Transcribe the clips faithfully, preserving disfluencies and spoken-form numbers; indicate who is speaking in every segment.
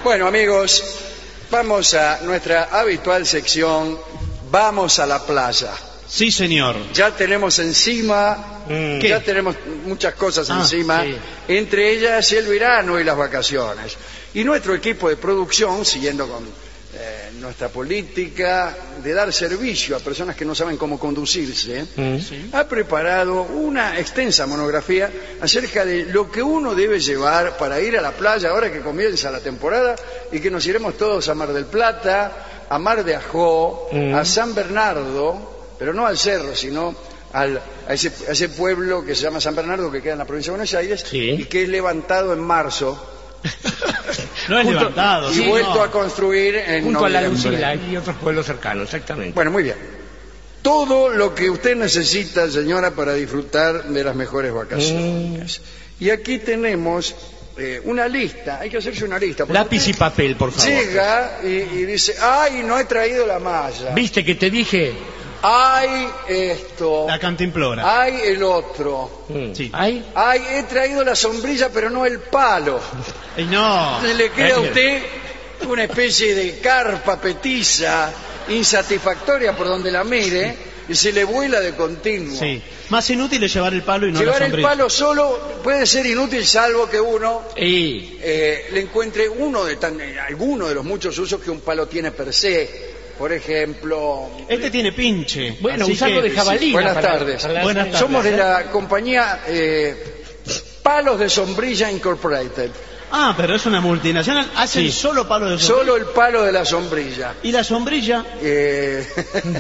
Speaker 1: Bueno, amigos, vamos a nuestra habitual sección, vamos a la playa.
Speaker 2: Sí, señor.
Speaker 1: Ya tenemos encima,
Speaker 2: mm.
Speaker 1: ya tenemos muchas cosas
Speaker 2: ah,
Speaker 1: encima,
Speaker 2: sí.
Speaker 1: entre ellas el verano y las vacaciones. Y nuestro equipo de producción, siguiendo con eh, nuestra política de dar servicio a personas que no saben cómo conducirse,
Speaker 2: Mm. Sí.
Speaker 1: ha preparado una extensa monografía acerca de lo que uno debe llevar para ir a la playa ahora que comienza la temporada y que nos iremos todos a Mar del Plata, a Mar de Ajó,
Speaker 2: Mm.
Speaker 1: a San Bernardo, pero no al cerro, sino al, a, ese, a ese pueblo que se llama San Bernardo, que queda en la provincia de Buenos Aires,
Speaker 2: sí.
Speaker 1: y que es levantado en marzo.
Speaker 2: No es
Speaker 3: Junto,
Speaker 2: levantado.
Speaker 1: Y
Speaker 2: sí,
Speaker 1: vuelto
Speaker 2: no.
Speaker 1: a construir en
Speaker 3: junto a la
Speaker 1: noviembre.
Speaker 3: Lucila y otros pueblos cercanos, exactamente.
Speaker 1: Bueno, muy bien. Todo lo que usted necesita, señora, para disfrutar de las mejores vacaciones. Mm. Y aquí tenemos eh, una lista, hay que hacerse una lista.
Speaker 3: Lápiz y papel, por favor.
Speaker 1: Llega y, y dice, ay, no he traído la malla.
Speaker 3: ¿Viste que te dije?
Speaker 1: Ay, esto.
Speaker 2: La cantimplora.
Speaker 1: Ay, el otro.
Speaker 3: Mm.
Speaker 2: Sí.
Speaker 3: ¿Ay?
Speaker 1: Ay, he traído la sombrilla, pero no el palo.
Speaker 2: Y no.
Speaker 1: Entonces le queda a
Speaker 3: Eh.
Speaker 1: usted una especie de carpa petiza, insatisfactoria por donde la mire, y se le vuela de continuo.
Speaker 2: Sí. Más inútil es llevar el palo y no
Speaker 1: Llevar
Speaker 2: la
Speaker 1: el
Speaker 2: sombrilla.
Speaker 1: palo solo puede ser inútil, salvo que uno
Speaker 3: Y...
Speaker 1: eh, le encuentre uno de tan, eh, alguno de los muchos usos que un palo tiene per se. Por ejemplo,
Speaker 2: Este tiene pinche.
Speaker 3: Bueno,
Speaker 2: así
Speaker 3: usarlo
Speaker 2: que-
Speaker 3: de jabalina.
Speaker 1: buenas
Speaker 3: para-
Speaker 1: tardes.
Speaker 3: para la-
Speaker 2: Buenas tardes.
Speaker 1: somos de la compañía eh, Palos de Sombrilla Incorporated.
Speaker 2: Ah, pero es una multinacional. Hacen
Speaker 3: Sí.
Speaker 2: solo palo de sombrilla.
Speaker 1: Solo el palo de la sombrilla.
Speaker 2: Y la sombrilla.
Speaker 1: Eh,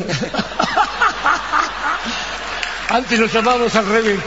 Speaker 3: Antes lo llamábamos al revés.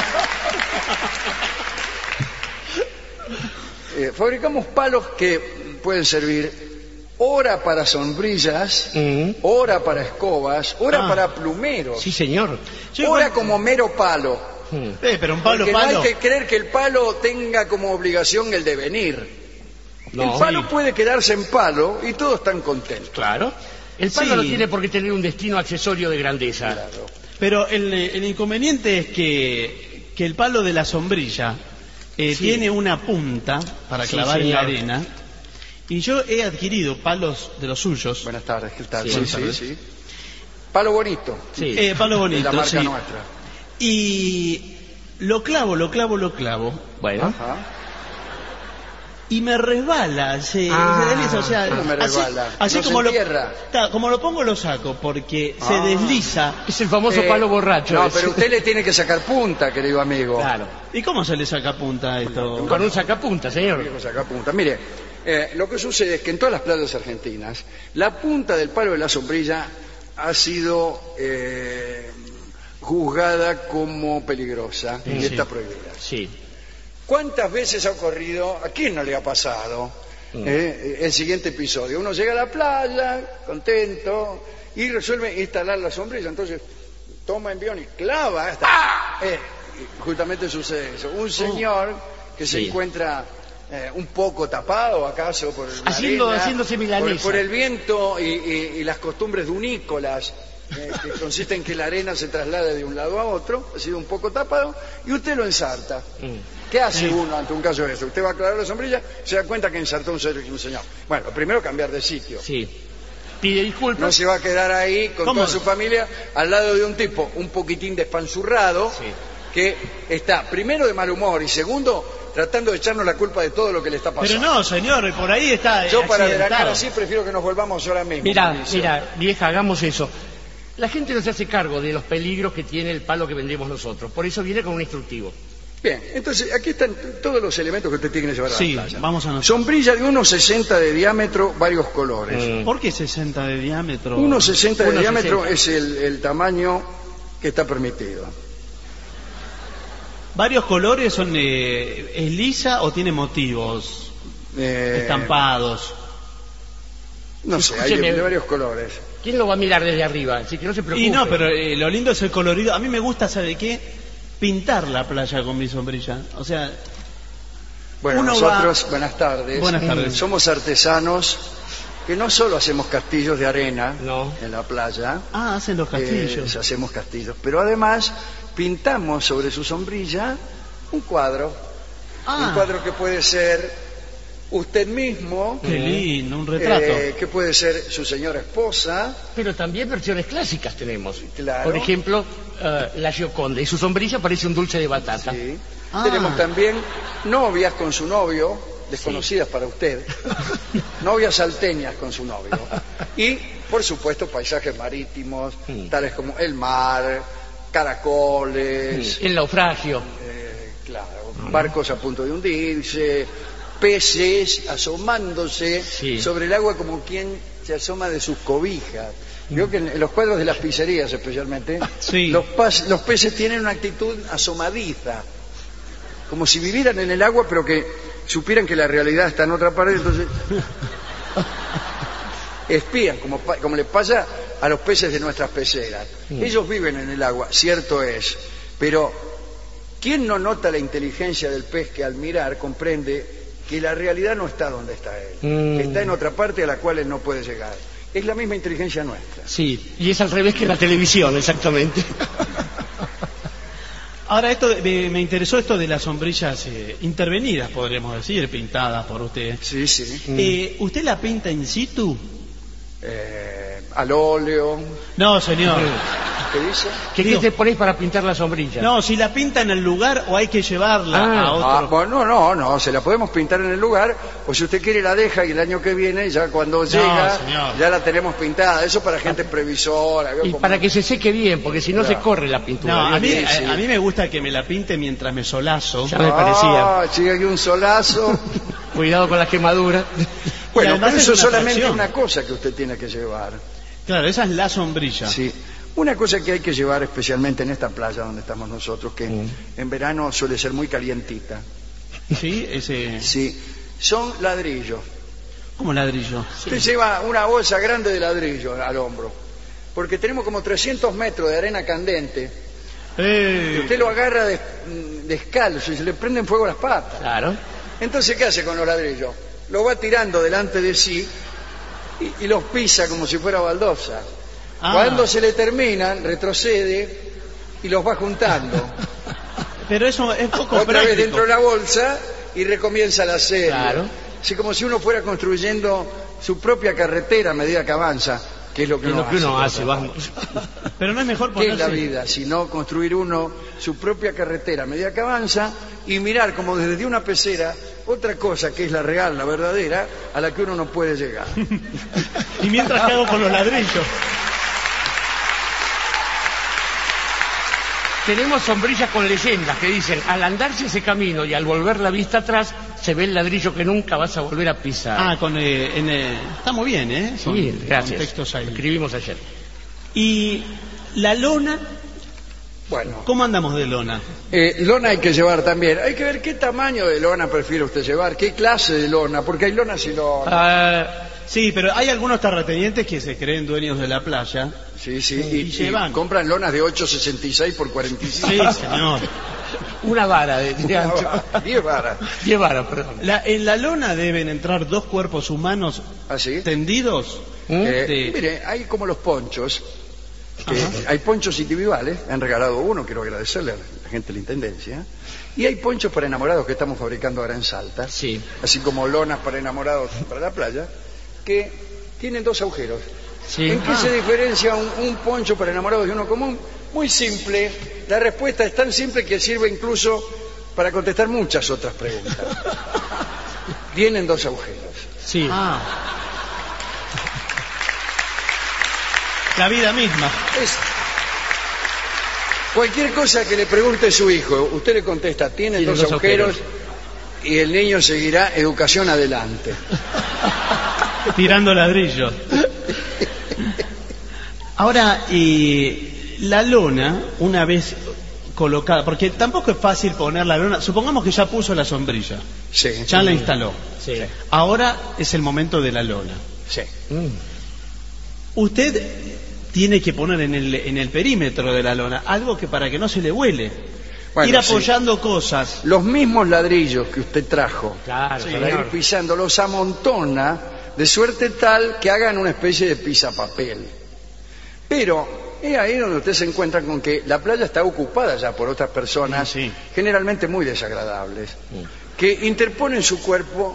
Speaker 1: eh, fabricamos palos que pueden servir ora para sombrillas,
Speaker 3: Mm.
Speaker 1: ora para escobas, ora
Speaker 2: Ah.
Speaker 1: para plumeros,
Speaker 3: Sí, señor.
Speaker 2: Sí,
Speaker 1: ora
Speaker 2: bueno.
Speaker 1: como mero palo.
Speaker 3: Mm.
Speaker 2: Eh, pero un palo,
Speaker 1: Porque
Speaker 2: palo.
Speaker 1: no hay que creer que el palo tenga como obligación el devenir.
Speaker 3: No.
Speaker 1: El palo
Speaker 3: Sí.
Speaker 1: puede quedarse en palo y todos están contentos.
Speaker 3: Claro. El palo
Speaker 2: Sí.
Speaker 3: no tiene por qué tener un destino accesorio de grandeza.
Speaker 1: Claro.
Speaker 2: Pero el, el inconveniente es que, que el palo de la sombrilla eh,
Speaker 3: Sí.
Speaker 2: tiene una punta para
Speaker 3: Sí,
Speaker 2: clavar en la
Speaker 3: señor.
Speaker 2: arena. Y yo he adquirido palos de los suyos.
Speaker 1: Buenas tardes, ¿qué tal?
Speaker 3: Sí,
Speaker 1: Sí,
Speaker 2: buenas
Speaker 1: sí,
Speaker 2: tardes.
Speaker 1: sí. Palo bonito,
Speaker 3: Sí.
Speaker 2: Eh, palo
Speaker 1: de
Speaker 2: bonito,
Speaker 1: la marca
Speaker 2: sí.
Speaker 1: nuestra.
Speaker 2: Y lo clavo, lo clavo, lo clavo.
Speaker 3: Bueno.
Speaker 1: Ajá.
Speaker 2: Y me resbala, se,
Speaker 3: Ah,
Speaker 2: se desliza, o sea,
Speaker 1: ¿cómo me
Speaker 2: así,
Speaker 1: resbala?
Speaker 2: así
Speaker 1: ¿No se
Speaker 2: como lo,
Speaker 1: entierra?
Speaker 2: ta, como lo pongo lo saco, porque
Speaker 1: Ah.
Speaker 2: se desliza.
Speaker 3: Es el famoso
Speaker 1: Eh,
Speaker 3: palo borracho.
Speaker 1: No,
Speaker 3: ese.
Speaker 1: pero usted le tiene que sacar punta, querido amigo.
Speaker 3: Claro.
Speaker 2: ¿Y cómo se le saca punta a esto?
Speaker 3: Con un sacapunta, señor.
Speaker 1: Tiene que sacar punta. Mire, eh, lo que sucede es que en todas las playas argentinas, la punta del palo de la sombrilla ha sido eh, juzgada como peligrosa y
Speaker 3: Sí.
Speaker 1: está prohibida.
Speaker 3: Sí.
Speaker 1: ¿Cuántas veces ha ocurrido? ¿A quién no le ha pasado?
Speaker 3: Mm.
Speaker 1: Eh, el siguiente episodio. Uno llega a la playa, contento, y resuelve instalar la sombrilla. Entonces toma envión y clava. Hasta, eh, y justamente sucede eso. Un señor que se
Speaker 3: Sí.
Speaker 1: encuentra eh, un poco tapado, acaso, por la
Speaker 3: Haciendo-
Speaker 1: arena,
Speaker 3: haciéndose
Speaker 1: por,
Speaker 3: milanesa.
Speaker 1: por el viento y, y- y las costumbres dunícolas, eh, que consiste en que la arena se traslade de un lado a otro, ha sido un poco tapado, y usted lo ensarta.
Speaker 3: Mm.
Speaker 1: ¿Qué hace uno ante un caso de eso? Usted va a aclarar la sombrilla, se da cuenta que ensartó un, ser- un señor. Bueno, lo primero cambiar de sitio.
Speaker 3: Sí. Pide disculpas.
Speaker 1: No se va a quedar ahí con
Speaker 2: ¿Cómo?
Speaker 1: toda su familia al lado de un tipo un poquitín despanzurrado,
Speaker 3: Sí.
Speaker 1: que está primero de mal humor y segundo tratando de echarnos la culpa de todo lo que le está
Speaker 2: Pero
Speaker 1: pasando.
Speaker 2: no, señor, por ahí está.
Speaker 1: Yo para
Speaker 2: accidentado.
Speaker 1: veranear así prefiero que nos volvamos ahora mismo.
Speaker 3: Mira,
Speaker 1: Mauricio.
Speaker 3: mira, vieja, hagamos eso. La gente no se hace cargo de los peligros que tiene el palo que vendemos nosotros. Por eso viene con un instructivo.
Speaker 1: Bien, entonces aquí están todos los elementos que usted tiene que llevar a
Speaker 2: Sí,
Speaker 1: la playa.
Speaker 2: vamos a nosotros.
Speaker 1: Sombrilla de uno sesenta de diámetro, varios colores.
Speaker 3: Mm.
Speaker 2: ¿Por qué sesenta de diámetro?
Speaker 1: uno sesenta de
Speaker 3: uno
Speaker 1: diámetro
Speaker 3: sesenta.
Speaker 1: es el, el tamaño que está permitido.
Speaker 2: ¿Varios colores son eh, es lisa o tiene motivos
Speaker 1: Eh,
Speaker 2: estampados?
Speaker 1: No sé, hay
Speaker 3: Escúcheme.
Speaker 1: de, de varios colores.
Speaker 3: ¿Quién lo va a mirar desde arriba? Así que no se preocupe.
Speaker 2: Y no, pero eh, lo lindo es el colorido. A mí me gusta, ¿sabe qué? Pintar la playa con mi sombrilla. O sea,
Speaker 1: Bueno,
Speaker 2: Uno
Speaker 1: nosotros,
Speaker 2: va-
Speaker 1: buenas tardes.
Speaker 2: Buenas tardes.
Speaker 1: Somos artesanos que no solo hacemos castillos de arena
Speaker 3: No.
Speaker 1: en la playa,
Speaker 2: ah, hacen los castillos.
Speaker 1: eh, hacemos castillos, pero además pintamos sobre su sombrilla un cuadro.
Speaker 2: ah,
Speaker 1: Un cuadro que puede ser usted mismo.
Speaker 2: Qué lindo, un retrato.
Speaker 1: eh, que puede ser su señora esposa.
Speaker 3: Pero también versiones clásicas tenemos.
Speaker 1: Claro.
Speaker 3: Por ejemplo, eh, la Gioconda y su sombrilla parece un dulce de batata.
Speaker 1: Sí.
Speaker 2: Ah.
Speaker 1: Tenemos también novias con su novio, desconocidas para usted, novias salteñas con su novio. Y, por supuesto, paisajes marítimos,
Speaker 3: Sí.
Speaker 1: tales como el mar, caracoles,
Speaker 3: El naufragio.
Speaker 1: eh, claro, barcos a punto de hundirse, peces asomándose
Speaker 3: Sí.
Speaker 1: sobre el agua como quien se asoma de sus cobijas. Veo que en los cuadros de las pizzerías especialmente,
Speaker 2: Sí.
Speaker 1: los, pas- los peces tienen una actitud asomadiza, como si vivieran en el agua pero que supieran que la realidad está en otra parte, entonces espían, como, pa- como les pasa a los peces de nuestras peceras. Ellos viven en el agua, cierto es, pero ¿quién no nota la inteligencia del pez que al mirar comprende que la realidad no está donde está él,
Speaker 3: Mm.
Speaker 1: que está en otra parte a la cual él no puede llegar? Es la misma inteligencia nuestra.
Speaker 3: Sí, y es al revés que la televisión, exactamente.
Speaker 2: Ahora, esto me, me interesó esto de las sombrillas eh, intervenidas, podríamos decir, pintadas por usted.
Speaker 1: Sí, sí.
Speaker 2: Eh, ¿Usted la pinta in situ?
Speaker 1: Eh, al óleo.
Speaker 2: No, señor.
Speaker 1: ¿Qué dice?
Speaker 3: ¿Qué,
Speaker 2: Digo-
Speaker 3: ¿Qué te ponéis para pintar la sombrilla?
Speaker 2: No, si la pinta en el lugar o hay que llevarla
Speaker 3: Ah,
Speaker 2: a otro.
Speaker 1: Ah, bueno, no, no, se la podemos pintar en el lugar, o si usted quiere la deja y el año que viene, ya cuando llega,
Speaker 2: señor.
Speaker 1: ya la tenemos pintada. Eso para gente previsora.
Speaker 3: Y
Speaker 1: como-
Speaker 3: para que se seque bien, porque si no
Speaker 1: Claro.
Speaker 3: se corre la pintura.
Speaker 2: No, a mí,
Speaker 1: sí, sí.
Speaker 2: a, a mí me gusta que me la pinte mientras me solazo.
Speaker 3: Ya me parecía.
Speaker 1: Ah, llega aquí un solazo.
Speaker 3: Cuidado con las quemaduras.
Speaker 1: Bueno,
Speaker 2: además
Speaker 1: pero
Speaker 2: es
Speaker 1: eso es
Speaker 2: una
Speaker 1: solamente
Speaker 2: atracción.
Speaker 1: una cosa que usted tiene que llevar.
Speaker 2: Claro, esa es la sombrilla.
Speaker 1: Sí. Una cosa que hay que llevar especialmente en esta playa donde estamos nosotros, que
Speaker 3: Mm.
Speaker 1: en verano suele ser muy calientita.
Speaker 2: Sí, ese.
Speaker 1: Sí, son ladrillos.
Speaker 2: Como ladrillo.
Speaker 1: Usted lleva una bolsa grande de ladrillo al hombro, porque tenemos como trescientos metros de arena candente. Y
Speaker 2: Eh,
Speaker 1: usted lo agarra des- descalzo y se le prenden fuego las patas.
Speaker 3: Claro.
Speaker 1: Entonces, ¿qué hace con los ladrillos? Los va tirando delante de sí y, y los pisa como si fuera baldosa.
Speaker 2: Ah.
Speaker 1: Cuando se le terminan, retrocede y los va juntando.
Speaker 2: pero eso es poco
Speaker 1: Otra
Speaker 2: práctico.
Speaker 1: vez dentro de la bolsa y recomienza la serie.
Speaker 3: Claro.
Speaker 1: Así como si uno fuera construyendo su propia carretera a medida que avanza, que es lo que
Speaker 3: Es
Speaker 1: uno
Speaker 3: lo que uno
Speaker 1: hace.
Speaker 3: hace, vamos.
Speaker 2: Pero no es mejor
Speaker 1: ¿Qué es
Speaker 2: ponerse.
Speaker 1: la vida? Sino construir uno su propia carretera a medida que avanza y mirar como desde una pecera otra cosa que es la real, la verdadera, a la que uno no puede llegar.
Speaker 2: Y mientras que hago con los ladrillos.
Speaker 3: Tenemos sombrillas con leyendas que dicen, al andarse ese camino y al volver la vista atrás, se ve el ladrillo que nunca vas a volver a pisar.
Speaker 2: Ah, con eh, en, eh, está muy bien, ¿eh? Son-
Speaker 3: sí,
Speaker 2: son
Speaker 3: gracias.
Speaker 2: textos ahí.
Speaker 3: Escribimos ayer.
Speaker 2: Y la lona,
Speaker 1: Bueno,
Speaker 2: ¿cómo andamos de lona?
Speaker 1: eh, lona hay que llevar también. Hay que ver qué tamaño de lona prefiere usted llevar, qué clase de lona, porque hay lonas y lonas.
Speaker 2: Ah, sí, pero hay algunos terratenientes que se creen dueños de la playa.
Speaker 1: Sí, sí,
Speaker 2: y
Speaker 1: y, y
Speaker 2: llevan.
Speaker 1: compran lonas de ocho sesenta y seis por cuarenta y
Speaker 2: Sí,
Speaker 1: cinco.
Speaker 2: señor.
Speaker 3: Una vara de, de ancho.
Speaker 1: diez varas.
Speaker 3: Diez varas, perdón.
Speaker 2: La- en la lona deben entrar dos cuerpos humanos
Speaker 1: ¿Así?
Speaker 2: tendidos.
Speaker 3: ¿Mm?
Speaker 1: Eh,
Speaker 2: de-
Speaker 1: Mire, hay como los ponchos, que
Speaker 2: Ajá.
Speaker 1: hay ponchos individuales, han regalado uno, quiero agradecerle a la gente de la Intendencia, y hay ponchos para enamorados que estamos fabricando ahora en Salta,
Speaker 3: Sí.
Speaker 1: así como lonas para enamorados para la playa, que tienen dos agujeros.
Speaker 3: Sí.
Speaker 1: ¿En qué
Speaker 3: Ah.
Speaker 1: se diferencia un, un poncho para enamorados de uno común? Muy simple, la respuesta es tan simple que sirve incluso para contestar muchas otras preguntas. Tienen dos agujeros.
Speaker 3: Sí.
Speaker 2: Ah. La vida misma.
Speaker 1: Es- Cualquier cosa que le pregunte su hijo, usted le contesta, tienen
Speaker 3: Tiene
Speaker 1: dos,
Speaker 3: dos
Speaker 1: agujeros,
Speaker 3: agujeros.
Speaker 1: y el niño seguirá educación adelante.
Speaker 2: Tirando ladrillos. Ahora, y la lona, una vez colocada, porque tampoco es fácil poner la lona, supongamos que ya puso la sombrilla,
Speaker 1: Sí,
Speaker 2: ya la instaló.
Speaker 3: Sí.
Speaker 2: Ahora es el momento de la lona.
Speaker 1: sí.
Speaker 3: Mm.
Speaker 2: Usted tiene que poner en el, en el perímetro de la lona algo que para que no se le huele.
Speaker 1: Bueno,
Speaker 2: Ir
Speaker 1: sí.
Speaker 2: apoyando cosas.
Speaker 1: Los mismos ladrillos que usted trajo
Speaker 3: Claro,
Speaker 2: Sí,
Speaker 1: para ir
Speaker 3: señor.
Speaker 1: pisando, los amontona de suerte tal que hagan una especie de pisapapel. Pero es ahí donde usted se encuentra con que la playa está ocupada ya por otras personas,
Speaker 2: Sí, sí.
Speaker 1: generalmente muy desagradables, que interponen su cuerpo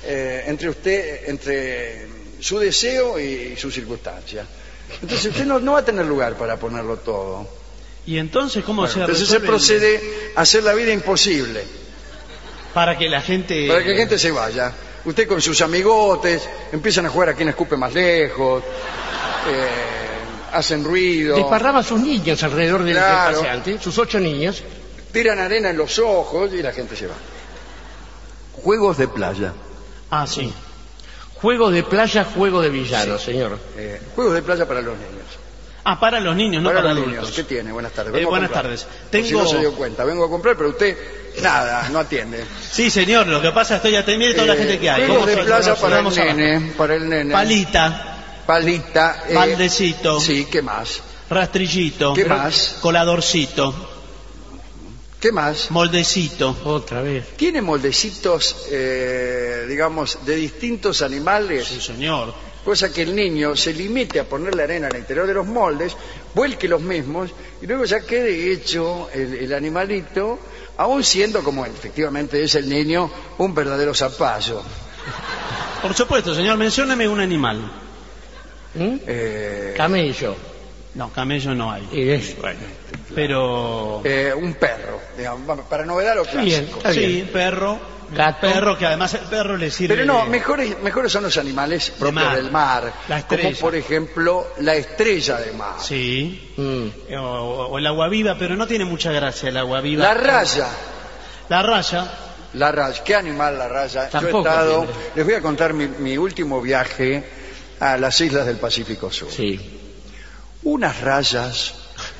Speaker 1: eh, entre usted, entre su deseo y su circunstancia. Entonces usted no, no va a tener lugar para ponerlo todo.
Speaker 2: ¿Y entonces cómo
Speaker 1: Bueno,
Speaker 2: se
Speaker 1: entonces se
Speaker 2: resuelve?
Speaker 1: procede a hacer la vida imposible,
Speaker 2: Para que la gente...
Speaker 1: para que la gente se vaya. Usted con sus amigotes empiezan a jugar a quien escupe más lejos, eh, hacen ruido,
Speaker 3: Desparrama a sus niños alrededor del, del
Speaker 1: Claro.
Speaker 3: paseante, sus ocho niños.
Speaker 1: tiran arena en los ojos y la gente se va. Juegos de playa.
Speaker 2: Ah, sí.
Speaker 3: Juego de playa, juego de villano, señor.
Speaker 1: Eh, juegos de playa para los niños.
Speaker 2: Ah, para los niños, no para,
Speaker 1: los
Speaker 2: adultos.
Speaker 1: niños. ¿Qué tiene? Buenas tardes.
Speaker 2: Eh,
Speaker 1: Vengo a
Speaker 2: buenas
Speaker 1: comprar.
Speaker 2: tardes.
Speaker 1: Por
Speaker 2: Tengo...
Speaker 1: Si no se dio cuenta, vengo a comprar, pero usted nada, no atiende.
Speaker 2: Sí, señor, lo que pasa es que estoy atendiendo toda la
Speaker 1: Eh,
Speaker 2: gente que hay.
Speaker 1: Juegos
Speaker 2: ¿Cómo
Speaker 1: de
Speaker 2: se-
Speaker 1: playa
Speaker 2: nos
Speaker 1: para el
Speaker 2: vamos a-
Speaker 1: nene, para el nene.
Speaker 2: Palita,
Speaker 1: Palita. eh,
Speaker 2: Baldecito.
Speaker 1: Sí, ¿qué más?
Speaker 2: rastrillito,
Speaker 1: ¿Qué más?
Speaker 2: coladorcito,
Speaker 1: ¿Qué más?
Speaker 2: moldecito.
Speaker 3: Otra vez.
Speaker 1: ¿Tiene moldecitos, eh, digamos, de distintos animales?
Speaker 2: Sí, señor.
Speaker 1: Cosa que el niño se limite a poner la arena al interior de los moldes, vuelque los mismos y luego ya quede hecho el, el animalito, aún siendo, como efectivamente es el niño, un verdadero zapallo.
Speaker 2: Por supuesto, señor, mencióneme un animal.
Speaker 3: ¿Mm?
Speaker 1: Eh,
Speaker 3: Camello.
Speaker 2: No, camello no hay.
Speaker 3: Y es-
Speaker 2: Pero...
Speaker 1: eh, un perro, digamos, para novedad lo
Speaker 3: Bien.
Speaker 1: clásico.
Speaker 3: Está
Speaker 2: sí, perro.
Speaker 3: Gato.
Speaker 2: Perro, que además el perro le sirve...
Speaker 1: Pero no,
Speaker 2: de-
Speaker 1: mejores, mejores son los animales propios
Speaker 2: mar.
Speaker 1: del mar,
Speaker 2: La
Speaker 1: como
Speaker 2: estrella.
Speaker 1: por ejemplo la estrella de mar,
Speaker 2: Sí.
Speaker 3: Mm.
Speaker 2: O, o el agua viva, pero no tiene mucha gracia el agua viva.
Speaker 1: la raya.
Speaker 2: La raya.
Speaker 1: La raya, ¿qué animal la raya?
Speaker 3: Tampoco
Speaker 1: Yo he estado,
Speaker 3: tiene.
Speaker 1: les voy a contar mi, mi último viaje a las islas del Pacífico Sur.
Speaker 3: Sí.
Speaker 1: Unas rayas,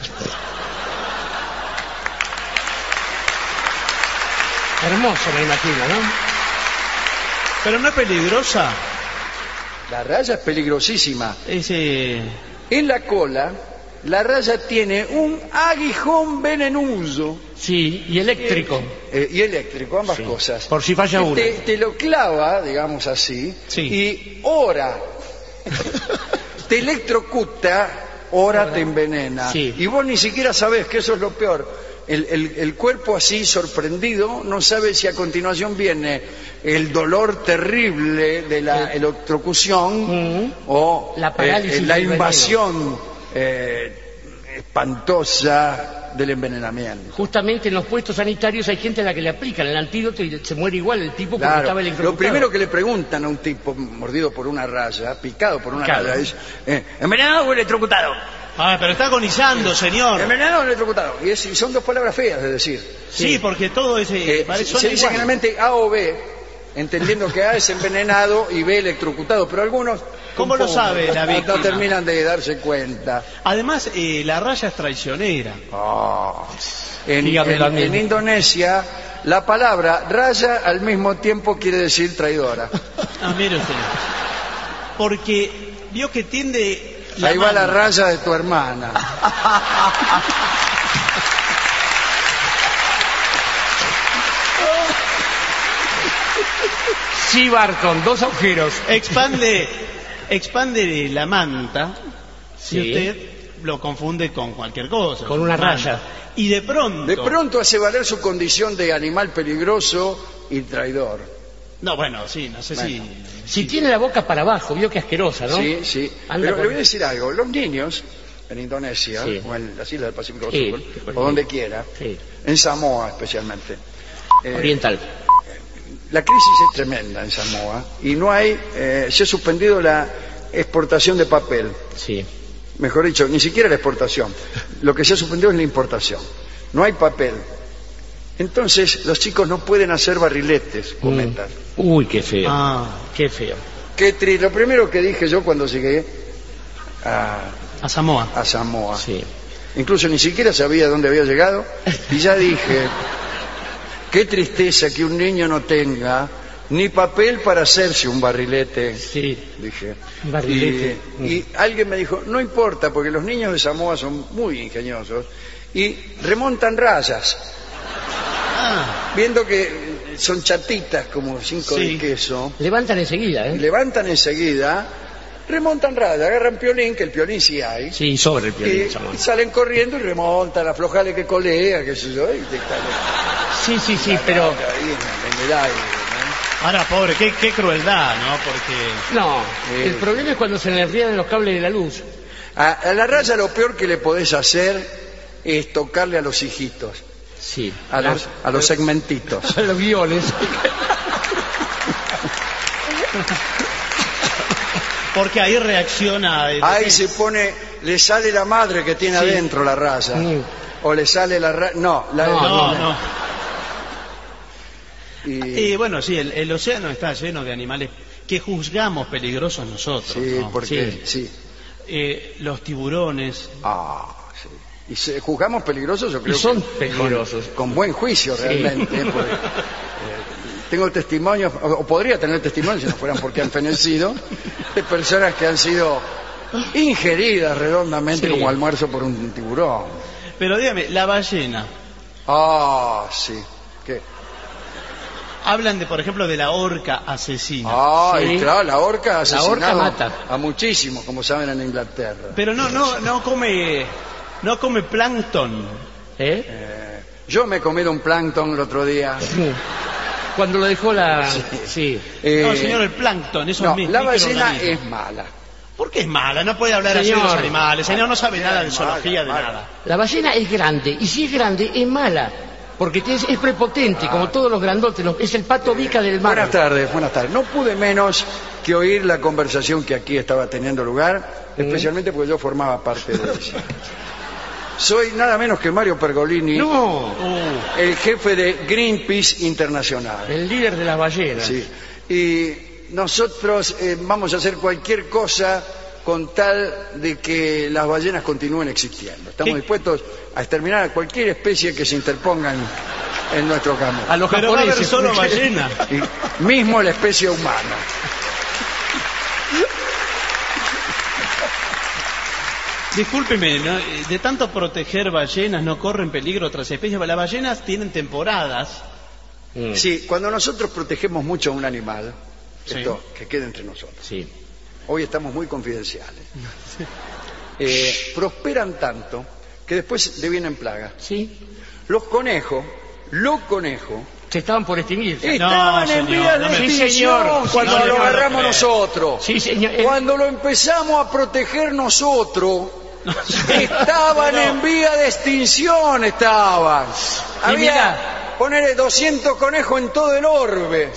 Speaker 3: Hermoso, me imagino, ¿no?
Speaker 2: Pero no es peligrosa.
Speaker 1: la raya es peligrosísima.
Speaker 2: Ese...
Speaker 1: En la cola, la raya tiene un aguijón venenoso
Speaker 3: Sí, y eléctrico.
Speaker 1: eh, y eléctrico, ambas
Speaker 3: Sí.
Speaker 1: cosas.
Speaker 3: Por si falla
Speaker 1: Que
Speaker 3: una.
Speaker 1: te, te lo clava, digamos así,
Speaker 2: Sí.
Speaker 1: y ora, te electrocuta, ora te envenena.
Speaker 3: Sí.
Speaker 1: Y vos ni siquiera sabés que eso es lo peor. El, el- el cuerpo así sorprendido no sabe si a continuación viene el dolor terrible de la electrocución
Speaker 3: Mm.
Speaker 1: o
Speaker 3: La parálisis
Speaker 1: eh, la
Speaker 3: del veneno.
Speaker 1: invasión eh, espantosa del envenenamiento.
Speaker 3: Justamente en los puestos sanitarios hay gente a la que le aplican el antídoto y se muere igual el tipo porque
Speaker 1: Claro,
Speaker 3: estaba
Speaker 1: lo
Speaker 3: electrocutado.
Speaker 1: primero que le preguntan a un tipo mordido por una raya, picado por una
Speaker 3: Claro.
Speaker 1: raya, es eh, ¿envenenado o electrocutado?
Speaker 2: Ah, pero está agonizando, señor.
Speaker 1: ¿Envenenado o electrocutado? Y, es- y son dos palabras feas de decir.
Speaker 2: Sí, porque todo ese...
Speaker 1: Eh,
Speaker 2: parece-
Speaker 1: se
Speaker 2: suena
Speaker 1: dice
Speaker 2: igual.
Speaker 1: generalmente A o B, entendiendo que A es envenenado y B electrocutado, pero algunos...
Speaker 2: ¿Cómo lo
Speaker 1: confunden,
Speaker 2: sabe la
Speaker 1: no-
Speaker 2: víctima?
Speaker 1: No terminan de darse cuenta.
Speaker 2: Además, eh, la raya es traicionera.
Speaker 1: Ah. En,
Speaker 3: Dígame
Speaker 1: en-
Speaker 3: también.
Speaker 1: en Indonesia, la palabra raya al mismo tiempo quiere decir traidora.
Speaker 2: Ah, mire usted. Porque vio que tiende...
Speaker 1: Ahí va la
Speaker 2: mano.
Speaker 1: raya de tu hermana.
Speaker 3: Sí, Barton, dos agujeros.
Speaker 2: Expande, expande la manta
Speaker 3: Sí.
Speaker 2: y usted lo confunde con cualquier cosa.
Speaker 3: Con una
Speaker 2: Manta.
Speaker 3: raya.
Speaker 2: Y de pronto...
Speaker 1: De pronto hace valer su condición de animal peligroso y traidor.
Speaker 2: No, bueno, sí, no sé si...
Speaker 3: Si tiene la boca para abajo, vio que asquerosa, ¿no?
Speaker 1: Sí, sí.
Speaker 3: Anda
Speaker 1: Pero
Speaker 3: con-
Speaker 1: le voy a decir algo. Los niños en Indonesia,
Speaker 3: Sí.
Speaker 1: o en las islas del Pacífico
Speaker 3: Sí,
Speaker 1: Sur,
Speaker 3: sí,
Speaker 1: o donde quiera,
Speaker 3: Sí.
Speaker 1: en Samoa especialmente, eh,
Speaker 3: Oriental.
Speaker 1: la crisis es tremenda en Samoa y no hay, eh, se ha suspendido la exportación de papel.
Speaker 3: Sí.
Speaker 1: Mejor dicho, ni siquiera la exportación. Lo que se ha suspendido es la importación. No hay papel. Entonces, los chicos no pueden hacer barriletes, comentan.
Speaker 3: Mm. Uy, qué feo.
Speaker 2: Ah,
Speaker 3: Qué feo.
Speaker 1: Qué tri- Lo primero que dije yo cuando llegué a,
Speaker 2: a Samoa.
Speaker 1: a Samoa,
Speaker 3: Sí.
Speaker 1: incluso ni siquiera sabía dónde había llegado, y ya dije, qué tristeza que un niño no tenga ni papel para hacerse un barrilete.
Speaker 3: Sí.
Speaker 1: Dije.
Speaker 3: Un barrilete.
Speaker 1: Y, y alguien me dijo, no importa, porque los niños de Samoa son muy ingeniosos y remontan rayas,
Speaker 2: Ah,
Speaker 1: viendo que son chatitas como cinco
Speaker 2: Sí.
Speaker 1: de queso,
Speaker 3: Levantan enseguida, ¿eh?
Speaker 1: levantan enseguida, remontan rayas, agarran piolín, que el piolín sí hay,
Speaker 3: Sí, sobre el
Speaker 1: y,
Speaker 3: piolín, chamán.
Speaker 1: y salen corriendo y remontan, aflojale que colea, qué sé yo, y te están
Speaker 3: Sí, sí, sí, pero
Speaker 1: ahí en, en el aire, ¿no?
Speaker 2: Ahora, pobre, qué, qué crueldad, ¿no? Porque...
Speaker 3: No,
Speaker 1: Sí.
Speaker 3: el problema es cuando se le enredan los cables de la luz.
Speaker 1: A, a la raya lo peor que le podés hacer es tocarle a los hijitos,
Speaker 3: Sí.
Speaker 1: a los, a los segmentitos.
Speaker 3: A los guiones.
Speaker 2: Porque ahí reacciona... eh,
Speaker 1: Ahí se pone, le sale la madre que tiene
Speaker 3: Sí.
Speaker 1: adentro la raya.
Speaker 3: Mm.
Speaker 1: O le sale la raya... No, la
Speaker 3: No,
Speaker 2: No, no.
Speaker 1: Y,
Speaker 2: Y bueno, sí, el, el océano está lleno de animales que juzgamos peligrosos nosotros.
Speaker 1: sí,
Speaker 2: ¿no?
Speaker 1: porque...
Speaker 3: Sí.
Speaker 1: Sí.
Speaker 2: Eh, los tiburones.
Speaker 1: Ah, sí. Y se, juzgamos peligrosos, yo creo
Speaker 3: Y son
Speaker 1: que
Speaker 3: peligrosos.
Speaker 1: Con, con buen juicio realmente. Porque, eh, tengo testimonios, o, o podría tener testimonios si no fueran porque han fenecido, de personas que han sido ingeridas redondamente
Speaker 3: Sí.
Speaker 1: como almuerzo por un tiburón.
Speaker 2: Pero dígame, la ballena.
Speaker 1: Ah, sí. ¿Qué?
Speaker 2: Hablan de, por ejemplo, de la orca asesina.
Speaker 1: Ah,
Speaker 3: Sí.
Speaker 1: y claro, la orca ha
Speaker 3: La
Speaker 1: asesinado
Speaker 3: orca mata.
Speaker 1: a muchísimos, como saben, en Inglaterra.
Speaker 2: Pero no, no, no come, no come plancton.
Speaker 3: ¿Eh?
Speaker 1: Eh, yo me he comido un plancton el otro día.
Speaker 3: Cuando lo dejó la... Sí.
Speaker 1: Eh,
Speaker 2: No, señor, el plancton, eso
Speaker 1: no,
Speaker 2: es mi-
Speaker 1: la ballena
Speaker 2: microorganismo.
Speaker 1: es mala.
Speaker 2: ¿Por qué es mala? No puede hablar así de
Speaker 3: Señor.
Speaker 2: los animales. Señor, no sabe nada de
Speaker 1: Mala,
Speaker 2: zoología, de
Speaker 1: mala.
Speaker 2: nada.
Speaker 3: La ballena es grande, y si es grande, es mala. Porque es, es prepotente, como todos los grandotes. los- Es el pato bica del mar.
Speaker 1: Buenas tardes, buenas tardes. No pude menos que oír la conversación que aquí estaba teniendo lugar, especialmente porque yo formaba parte de ella. Soy nada menos que Mario Pergolini,
Speaker 3: No,
Speaker 2: Uh,
Speaker 1: el jefe de Greenpeace Internacional.
Speaker 3: el líder de las ballenas.
Speaker 1: Sí. Y nosotros eh, vamos a hacer cualquier cosa con tal de que las ballenas continúen existiendo. Estamos
Speaker 2: ¿Qué?
Speaker 1: dispuestos a exterminar a cualquier especie que se interponga en, en nuestro camino.
Speaker 3: A los
Speaker 2: pero va a haber
Speaker 3: japoneses.
Speaker 2: solo
Speaker 3: porque-
Speaker 2: ballena.
Speaker 1: Y mismo la especie humana.
Speaker 2: Discúlpeme, ¿no? De tanto proteger ballenas, no corren peligro otras especies. Las ballenas tienen temporadas.
Speaker 3: Mm.
Speaker 1: Sí, cuando nosotros protegemos mucho a un animal,
Speaker 2: Sí.
Speaker 1: esto que quede entre nosotros,
Speaker 3: Sí.
Speaker 1: hoy estamos muy confidenciales, eh, prosperan tanto que después devienen plagas.
Speaker 3: Sí.
Speaker 1: Los conejos, los conejos,
Speaker 3: Se estaban por extinguir.
Speaker 1: estaban en
Speaker 2: señor,
Speaker 1: vías
Speaker 2: no
Speaker 1: de
Speaker 2: me-
Speaker 3: Sí,
Speaker 1: extinción
Speaker 3: señor.
Speaker 1: cuando
Speaker 2: Sí,
Speaker 1: lo
Speaker 2: señor,
Speaker 1: agarramos
Speaker 2: no creo.
Speaker 1: nosotros.
Speaker 3: Sí, señor. Eh,
Speaker 1: Cuando lo empezamos a proteger nosotros, estaban en vía de extinción, estaban.
Speaker 3: Y
Speaker 1: Había,
Speaker 3: mira.
Speaker 1: ponerle doscientos conejos en todo el orbe.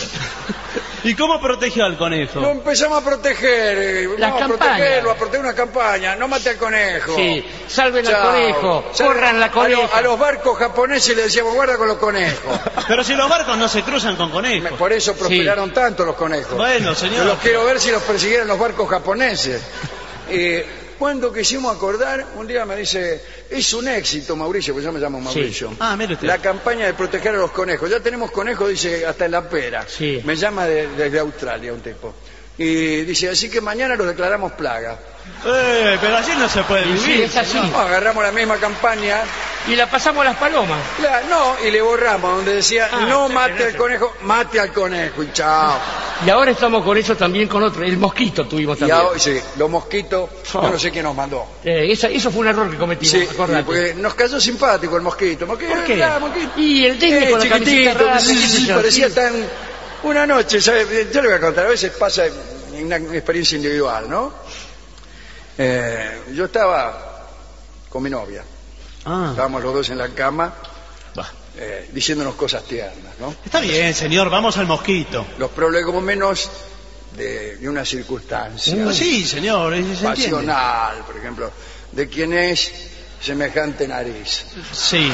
Speaker 2: ¿Y cómo protegió al
Speaker 1: Lo
Speaker 2: conejo?
Speaker 1: empezamos a proteger, eh,
Speaker 3: Las
Speaker 1: vamos a
Speaker 3: campañas.
Speaker 1: protegerlo, a proteger una campaña, no mate al conejo.
Speaker 3: Sí, salven al
Speaker 1: Chao.
Speaker 3: conejo,
Speaker 1: Salven-
Speaker 3: corran la
Speaker 1: a,
Speaker 3: coneja.
Speaker 1: lo- a los barcos japoneses les decíamos, guarda con los conejos.
Speaker 2: Pero si los barcos no se cruzan con conejos.
Speaker 1: Por eso prosperaron tanto los conejos.
Speaker 2: Bueno, señor.
Speaker 1: Yo los quiero ver si los persiguieran los barcos japoneses. Eh, cuando quisimos acordar, un día me dice, es un éxito, Mauricio, porque yo me llamo Mauricio.
Speaker 3: Sí.
Speaker 2: Ah, mire usted.
Speaker 1: La campaña de proteger a los conejos. Ya tenemos conejos, dice, hasta en la pera.
Speaker 3: Sí.
Speaker 1: Me llama de- desde Australia un tipo. Y dice, así que mañana los declaramos plaga.
Speaker 2: Eh, pero así no se puede
Speaker 3: Y sí,
Speaker 2: vivir.
Speaker 3: es así.
Speaker 1: No, agarramos la misma campaña,
Speaker 3: Y la pasamos a las palomas.
Speaker 1: la- no, y le borramos, donde decía,
Speaker 3: Ah,
Speaker 1: no
Speaker 3: sí,
Speaker 1: mate
Speaker 3: pero
Speaker 1: al
Speaker 3: eso.
Speaker 1: conejo, mate al conejo, y chao.
Speaker 3: Y ahora estamos con eso también con otro. El mosquito tuvimos
Speaker 1: Y
Speaker 3: también.
Speaker 1: ahora, sí, los mosquitos, yo no sé quién nos mandó.
Speaker 3: Eh, esa- eso fue un error que cometimos.
Speaker 1: Sí,
Speaker 3: acordate.
Speaker 1: porque nos cayó simpático el mosquito. mosquito
Speaker 3: ¿Por qué?
Speaker 1: ah, mosquito.
Speaker 3: Y el Disney
Speaker 1: Eh,
Speaker 3: con la
Speaker 1: chiquitito,
Speaker 3: camiseta rara,
Speaker 1: sí,
Speaker 3: qué sé yo,
Speaker 1: parecía
Speaker 3: sí.
Speaker 1: tan... Una noche, ¿sabe? Yo le voy a contar, a veces pasa en una experiencia individual, ¿no? Eh, yo estaba con mi novia,
Speaker 2: Ah,
Speaker 1: estábamos los dos en la cama,
Speaker 3: Bah.
Speaker 1: eh, diciéndonos cosas tiernas, ¿no?
Speaker 2: está bien, señor, vamos al mosquito.
Speaker 1: Los prolegómenos de, de una circunstancia
Speaker 2: Ah, sí, señor, se entiende.
Speaker 1: pasional, por ejemplo, de quien es semejante nariz.
Speaker 2: Sí.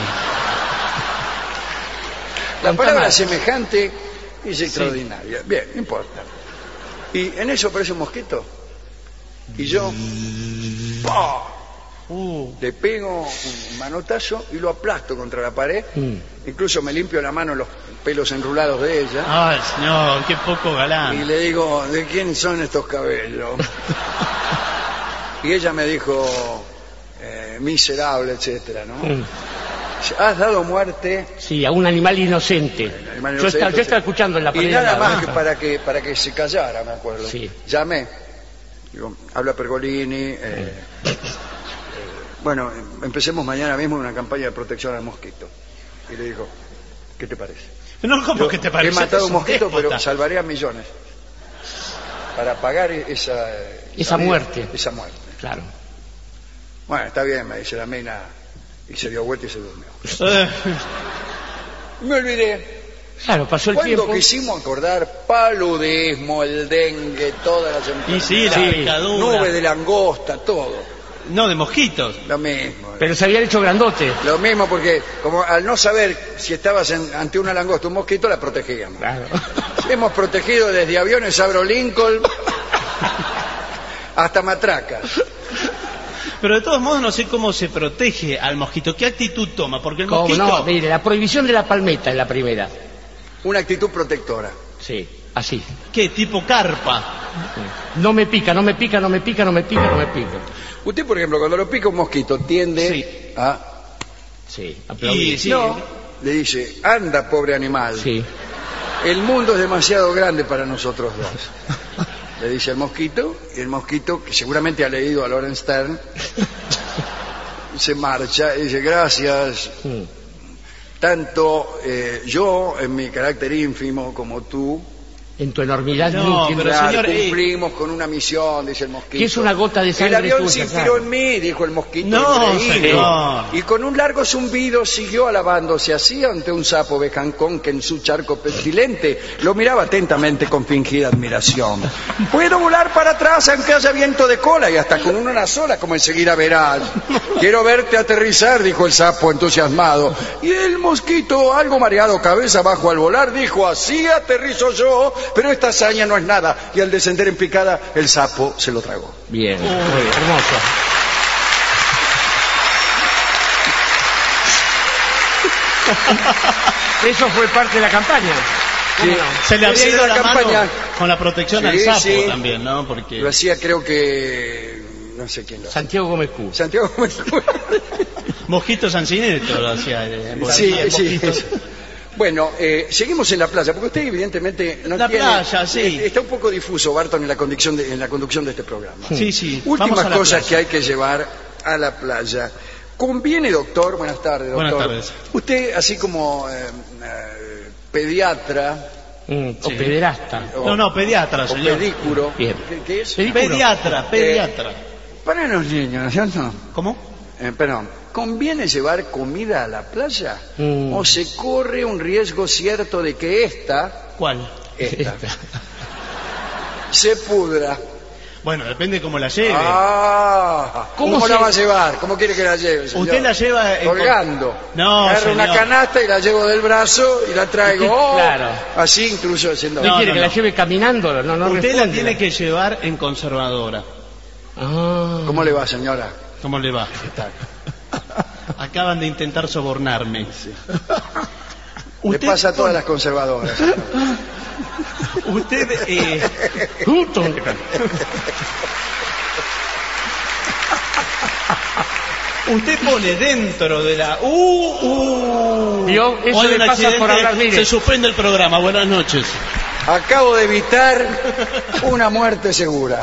Speaker 1: La
Speaker 3: Contá
Speaker 1: palabra
Speaker 3: más.
Speaker 1: semejante es extraordinaria. Bien, no importa. Y en eso aparece un mosquito. Y yo ¡pah!
Speaker 2: Uh,
Speaker 1: le pego un manotazo y lo aplasto contra la pared.
Speaker 3: Mm.
Speaker 1: Incluso me limpio la mano los pelos enrulados de ella.
Speaker 2: ay, señor, qué poco
Speaker 1: Y
Speaker 2: galán.
Speaker 1: le digo, ¿de quién son estos cabellos? Y ella me dijo, eh, miserable, etcétera, ¿no?
Speaker 3: Mm.
Speaker 1: Has dado muerte.
Speaker 3: Sí, a un animal inocente.
Speaker 1: Animal
Speaker 3: yo,
Speaker 1: inocente,
Speaker 3: estaba, yo
Speaker 1: sí.
Speaker 3: estaba escuchando en la
Speaker 1: Y
Speaker 3: pared.
Speaker 1: nada
Speaker 3: al lado.
Speaker 1: más que para que para que se callara, me acuerdo.
Speaker 3: Sí.
Speaker 1: Llamé. Digo, habla Pergolini. eh, eh, bueno, em- empecemos mañana mismo una campaña de protección al mosquito. Y le dijo, ¿qué te parece?
Speaker 2: No, ¿cómo
Speaker 1: Yo
Speaker 2: que te
Speaker 1: he
Speaker 2: parece?
Speaker 1: matado
Speaker 2: Es
Speaker 1: un mosquito,
Speaker 2: déspota.
Speaker 1: pero salvaré a millones para pagar esa...
Speaker 3: Esa
Speaker 1: vida,
Speaker 3: muerte.
Speaker 1: Esa muerte.
Speaker 3: Claro.
Speaker 1: Bueno, está bien, me dice la mina, y se dio vuelta y se durmió.
Speaker 2: Eh,
Speaker 1: Me olvidé.
Speaker 3: Claro, pasó el
Speaker 1: Cuando
Speaker 3: tiempo.
Speaker 1: quisimos acordar paludismo, el dengue, todas las
Speaker 2: Y sí, la
Speaker 3: Sí.
Speaker 2: picadura.
Speaker 1: nube de langosta, todo.
Speaker 2: No, de mosquitos.
Speaker 1: Lo mismo.
Speaker 3: Pero se habían hecho grandote.
Speaker 1: Lo mismo porque como al no saber si estabas en- ante una langosta o un mosquito, la protegíamos.
Speaker 3: Claro.
Speaker 1: Hemos protegido desde aviones Abraham Lincoln hasta matracas.
Speaker 2: Pero de todos modos no sé cómo se protege al mosquito. ¿Qué actitud toma? Porque el
Speaker 3: ¿Cómo
Speaker 2: mosquito...
Speaker 3: no? Mire, la prohibición de la palmeta es la primera.
Speaker 1: Una actitud protectora.
Speaker 3: Sí, así.
Speaker 2: ¿Qué? Tipo carpa.
Speaker 3: No me pica, no me pica, no me pica, no me pica, no me pica.
Speaker 1: Usted, por ejemplo, cuando lo pica un mosquito, tiende
Speaker 2: Sí.
Speaker 1: a...
Speaker 3: Sí,
Speaker 2: Y
Speaker 3: aplaudir.
Speaker 2: sí,
Speaker 1: No, le dice, anda, pobre animal.
Speaker 3: Sí.
Speaker 1: El mundo es demasiado grande para nosotros dos. Le dice al mosquito, y el mosquito, que seguramente ha leído a Lawrence Stern, se marcha y dice, gracias,
Speaker 3: Mm.
Speaker 1: tanto eh, yo, en mi carácter ínfimo, como tú,
Speaker 3: En tu enormidad
Speaker 2: No,
Speaker 3: inútil.
Speaker 2: pero
Speaker 1: claro,
Speaker 2: señor, eh,
Speaker 1: cumplimos con una misión, dice el mosquito.
Speaker 3: Que es una gota de sangre
Speaker 1: El avión
Speaker 3: tuya,
Speaker 1: se inspiró
Speaker 3: claro.
Speaker 1: en mí, dijo el mosquito.
Speaker 2: No,
Speaker 1: engreído.
Speaker 2: señor.
Speaker 1: Y con un largo zumbido siguió alabándose así ante un sapo bejancón que en su charco pestilente lo miraba atentamente con fingida admiración. Puedo volar para atrás aunque haya viento de cola y hasta con una sola, como enseguida verás. Quiero verte aterrizar, dijo el sapo entusiasmado. Y el mosquito, algo mareado, cabeza abajo al volar, dijo, así aterrizo yo, pero esta hazaña no es nada. Y al descender en picada, el sapo se lo tragó.
Speaker 3: Bien, muy bien, hermoso. Eso fue parte de la campaña. ¿Cómo
Speaker 1: Sí.
Speaker 3: no?
Speaker 2: Se le había
Speaker 1: Esa
Speaker 2: ido
Speaker 1: era
Speaker 2: la
Speaker 1: la campaña.
Speaker 2: mano con la protección al
Speaker 1: Sí,
Speaker 2: sapo
Speaker 1: sí.
Speaker 2: también, ¿no? Porque...
Speaker 1: Lo hacía, creo que... no sé quién lo hacía.
Speaker 3: Santiago Gómez Cú.
Speaker 1: Santiago Gómez.
Speaker 2: Mosquito Sancineto lo hacía. eh, por
Speaker 1: Sí,
Speaker 2: ahí,
Speaker 1: sí.
Speaker 2: mosquitos.
Speaker 1: Bueno, eh, seguimos en la playa, porque usted evidentemente no
Speaker 2: La
Speaker 1: tiene...
Speaker 2: playa, sí.
Speaker 1: eh, Está un poco difuso, Barton, en la conducción de, en la conducción de este programa.
Speaker 2: Sí, sí. Vamos
Speaker 1: Últimas
Speaker 2: a la
Speaker 1: cosas
Speaker 2: playa.
Speaker 1: que hay que llevar a la playa. Conviene, doctor, buenas tardes, doctor.
Speaker 2: Buenas tardes.
Speaker 1: Usted, así como eh, eh, pediatra...
Speaker 3: Mm, o
Speaker 2: Sí.
Speaker 3: pederasta.
Speaker 1: o-
Speaker 2: No, no, pediatra,
Speaker 1: o
Speaker 2: señor.
Speaker 1: pedícuro.
Speaker 3: Bien.
Speaker 1: ¿Qué, qué es?
Speaker 3: Pedícuro.
Speaker 2: Pediatra, pediatra.
Speaker 1: Para los niños, ¿no es cierto?
Speaker 2: ¿Cómo?
Speaker 1: Eh, perdón, ¿conviene llevar comida a la playa?
Speaker 3: Mm.
Speaker 1: ¿O se corre un riesgo cierto de que esta,
Speaker 2: ¿Cuál?
Speaker 1: esta, se pudra?
Speaker 2: Bueno, depende cómo la lleve.
Speaker 1: Ah, ¿cómo,
Speaker 3: ¿Cómo
Speaker 1: la
Speaker 3: se-
Speaker 1: va a llevar? ¿Cómo quiere que la lleve, señor?
Speaker 2: Usted la lleva en-
Speaker 1: colgando.
Speaker 2: No,
Speaker 1: Agarro una
Speaker 2: señor.
Speaker 1: canasta y la llevo del brazo y la traigo. Oh,
Speaker 3: Claro.
Speaker 1: Así incluso haciendo...
Speaker 3: ¿Qué
Speaker 2: No,
Speaker 3: quiere
Speaker 2: no,
Speaker 3: que
Speaker 2: no.
Speaker 3: la lleve caminando? No, no
Speaker 2: Usted la
Speaker 3: responde.
Speaker 2: tiene que llevar en conservadora.
Speaker 3: Ah.
Speaker 1: ¿Cómo le va, señora?
Speaker 2: ¿Cómo le va? Acaban de intentar sobornarme.
Speaker 1: Le
Speaker 2: Usted
Speaker 1: pasa a todas
Speaker 2: pone-
Speaker 1: las conservadoras.
Speaker 2: Usted, eh,
Speaker 3: Justo.
Speaker 2: usted pone dentro de la... ¡Uh! uh
Speaker 3: ¿Vio? Eso
Speaker 2: Hoy
Speaker 3: le
Speaker 2: un
Speaker 3: pasa
Speaker 2: accidente,
Speaker 3: por hablar, mire.
Speaker 2: Se suspende el programa. Buenas noches.
Speaker 1: Acabo de evitar una muerte segura.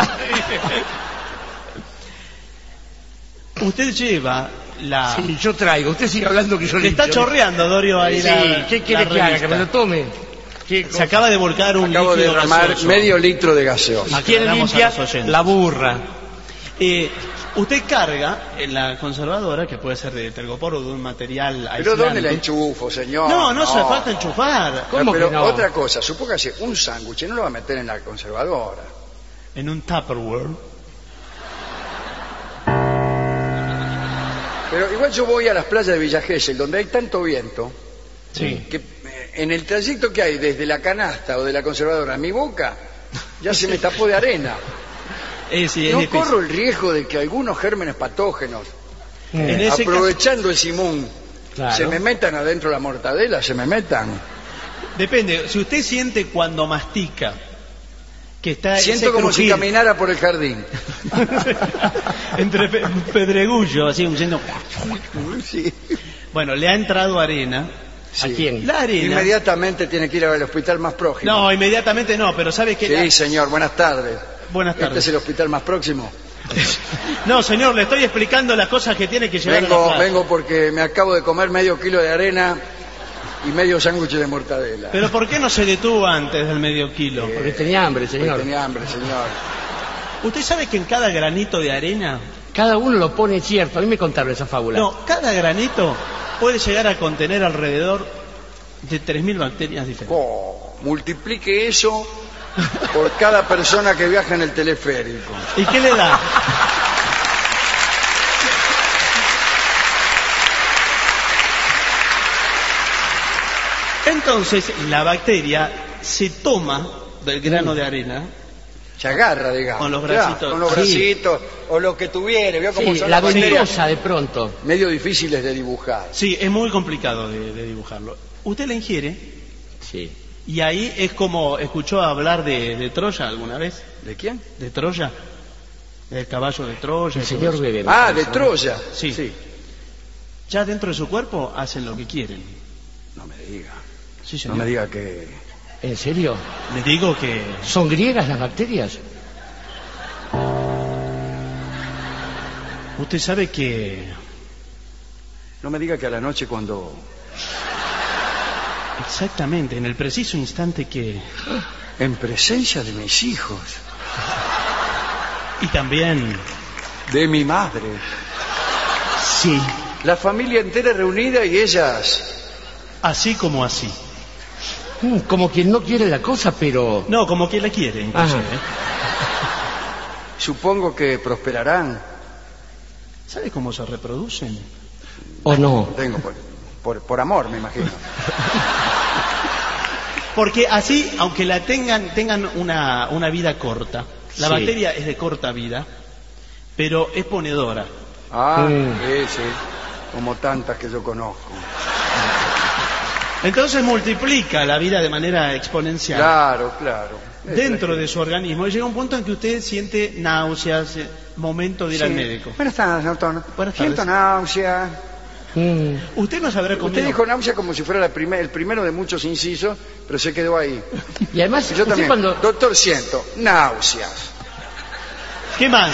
Speaker 2: Usted lleva la...
Speaker 3: Sí, yo traigo. Usted sigue hablando que yo
Speaker 2: Le está
Speaker 3: limpio.
Speaker 2: chorreando, Dorio, ahí
Speaker 3: Sí,
Speaker 2: la,
Speaker 3: ¿qué quiere
Speaker 2: la
Speaker 3: que haga?
Speaker 2: revista.
Speaker 3: ¿Que me lo tome? ¿Qué
Speaker 2: Se
Speaker 3: cosa?
Speaker 2: acaba de volcar un
Speaker 1: Acabo de
Speaker 2: líquido
Speaker 1: derramar
Speaker 2: gaseoso.
Speaker 1: medio litro de gaseosa.
Speaker 3: ¿Quién
Speaker 2: Aclaramos a
Speaker 3: limpia?
Speaker 2: los oyentes.
Speaker 3: La burra.
Speaker 2: Eh, usted carga en la conservadora, que puede ser de tergopor o de un material
Speaker 1: Pero
Speaker 2: aislante.
Speaker 1: ¿dónde la enchufo, señor?
Speaker 2: No, no hace falta enchufar.
Speaker 3: ¿Cómo
Speaker 1: pero
Speaker 3: que no?
Speaker 1: otra cosa, supóngase un sándwich, no lo va a meter en la conservadora.
Speaker 2: En un Tupperware.
Speaker 1: Pero igual yo voy a las playas de Villa Gesell, donde hay tanto viento,
Speaker 2: Sí.
Speaker 1: que eh, en el trayecto que hay desde la canasta o de la conservadora a mi boca, ya se me tapó de arena.
Speaker 2: Eh, sí, es
Speaker 1: No
Speaker 2: difícil.
Speaker 1: corro el riesgo de que algunos gérmenes patógenos,
Speaker 2: En ese
Speaker 1: aprovechando el simón,
Speaker 3: Claro.
Speaker 1: se me metan adentro la mortadela, se me metan.
Speaker 2: caso, depende. Si usted siente cuando mastica que está
Speaker 1: Siento
Speaker 2: ese
Speaker 1: como si
Speaker 2: crujir
Speaker 1: caminara por el jardín.
Speaker 2: entre pe- pedregullo, así diciendo.
Speaker 1: Sí.
Speaker 2: Bueno, le ha entrado arena.
Speaker 1: Sí.
Speaker 3: ¿A quién?
Speaker 2: La arena.
Speaker 1: Inmediatamente tiene que ir al hospital más próximo.
Speaker 2: No, inmediatamente no, pero ¿sabe qué?
Speaker 1: Sí,
Speaker 2: La-
Speaker 1: señor, buenas tardes.
Speaker 2: Buenas
Speaker 1: Este
Speaker 2: tardes.
Speaker 1: es el hospital más próximo.
Speaker 2: No, señor, le estoy explicando las cosas que tiene que llevar a la
Speaker 1: Vengo,
Speaker 2: playa.
Speaker 1: vengo porque me acabo de comer medio kilo de arena y medio sándwich de mortadela.
Speaker 2: Pero ¿por qué no se detuvo antes del medio kilo?
Speaker 1: Eh,
Speaker 3: Porque tenía hambre,
Speaker 1: Porque
Speaker 3: señor.
Speaker 1: tenía hambre, señor.
Speaker 2: ¿Usted sabe que en cada granito de arena,
Speaker 3: Cada uno lo pone cierto. A mí me contaron esa fábula.
Speaker 2: no, cada granito puede llegar a contener alrededor de tres mil bacterias diferentes?
Speaker 1: Oh, multiplique eso por cada persona que viaja en el teleférico.
Speaker 2: ¿Y qué le da? Entonces, la bacteria se toma del grano de arena.
Speaker 1: Se agarra, digamos.
Speaker 2: Con los
Speaker 1: Claro,
Speaker 2: bracitos.
Speaker 1: con los
Speaker 3: Sí.
Speaker 1: bracitos, o lo que tuviere. ¿Vio cómo
Speaker 3: Sí,
Speaker 1: son
Speaker 3: la
Speaker 1: las bacterias?
Speaker 3: ventosa de pronto.
Speaker 1: Medio difíciles de dibujar.
Speaker 2: Sí, es muy complicado de, de dibujarlo. Usted la ingiere
Speaker 3: Sí.
Speaker 2: y ahí es como, ¿escuchó hablar de, de Troya alguna vez?
Speaker 1: ¿De quién?
Speaker 2: ¿De Troya? ¿Del caballo de Troya?
Speaker 3: El
Speaker 2: y todo
Speaker 3: señor
Speaker 2: eso.
Speaker 3: bebe. me
Speaker 1: Ah,
Speaker 3: parece,
Speaker 1: de
Speaker 3: ¿no?
Speaker 1: Troya.
Speaker 2: Sí. Ya dentro de su cuerpo hacen lo que quieren.
Speaker 1: No me diga.
Speaker 2: Sí,
Speaker 1: No
Speaker 2: señor.
Speaker 1: me diga que...
Speaker 3: ¿En serio?
Speaker 2: Le digo que...
Speaker 3: ¿Son griegas las bacterias?
Speaker 2: Usted sabe que...
Speaker 1: No me diga que a la noche cuando...
Speaker 2: Exactamente, en el preciso instante que...
Speaker 1: En presencia de mis hijos,
Speaker 2: Y también...
Speaker 1: de mi madre,
Speaker 2: Sí,
Speaker 1: la familia entera reunida y ellas...
Speaker 2: así como así.
Speaker 3: Mm, como quien no quiere la cosa, pero...
Speaker 2: No, como que la quiere, inclusive.
Speaker 3: Ajá.
Speaker 1: Supongo que prosperarán.
Speaker 2: ¿Sabe cómo se reproducen?
Speaker 3: ¿O no?
Speaker 1: Tengo por, por, por amor, me imagino.
Speaker 2: Porque así, aunque la tengan, tengan una, una vida corta, la
Speaker 3: Sí.
Speaker 2: bacteria es de corta vida, pero es ponedora.
Speaker 1: Ah,
Speaker 3: Mm.
Speaker 1: sí, sí. Como tantas que yo conozco.
Speaker 2: Entonces multiplica la vida de manera exponencial
Speaker 1: Claro, claro.
Speaker 2: dentro de su organismo y llega un punto en que usted siente náuseas, eh, momento de ir
Speaker 1: Sí.
Speaker 2: al médico.
Speaker 1: Buenas tardes, doctor.
Speaker 2: Buenas
Speaker 1: Siento
Speaker 2: tardes.
Speaker 1: náusea.
Speaker 3: Mm.
Speaker 2: Usted no sabrá comido.
Speaker 1: Usted dijo náusea como si fuera la primer- el primero de muchos incisos, pero se quedó ahí.
Speaker 3: Y además,
Speaker 1: Y yo
Speaker 3: usted
Speaker 1: también.
Speaker 3: cuando...
Speaker 1: Doctor, siento náuseas.
Speaker 2: ¿Qué más?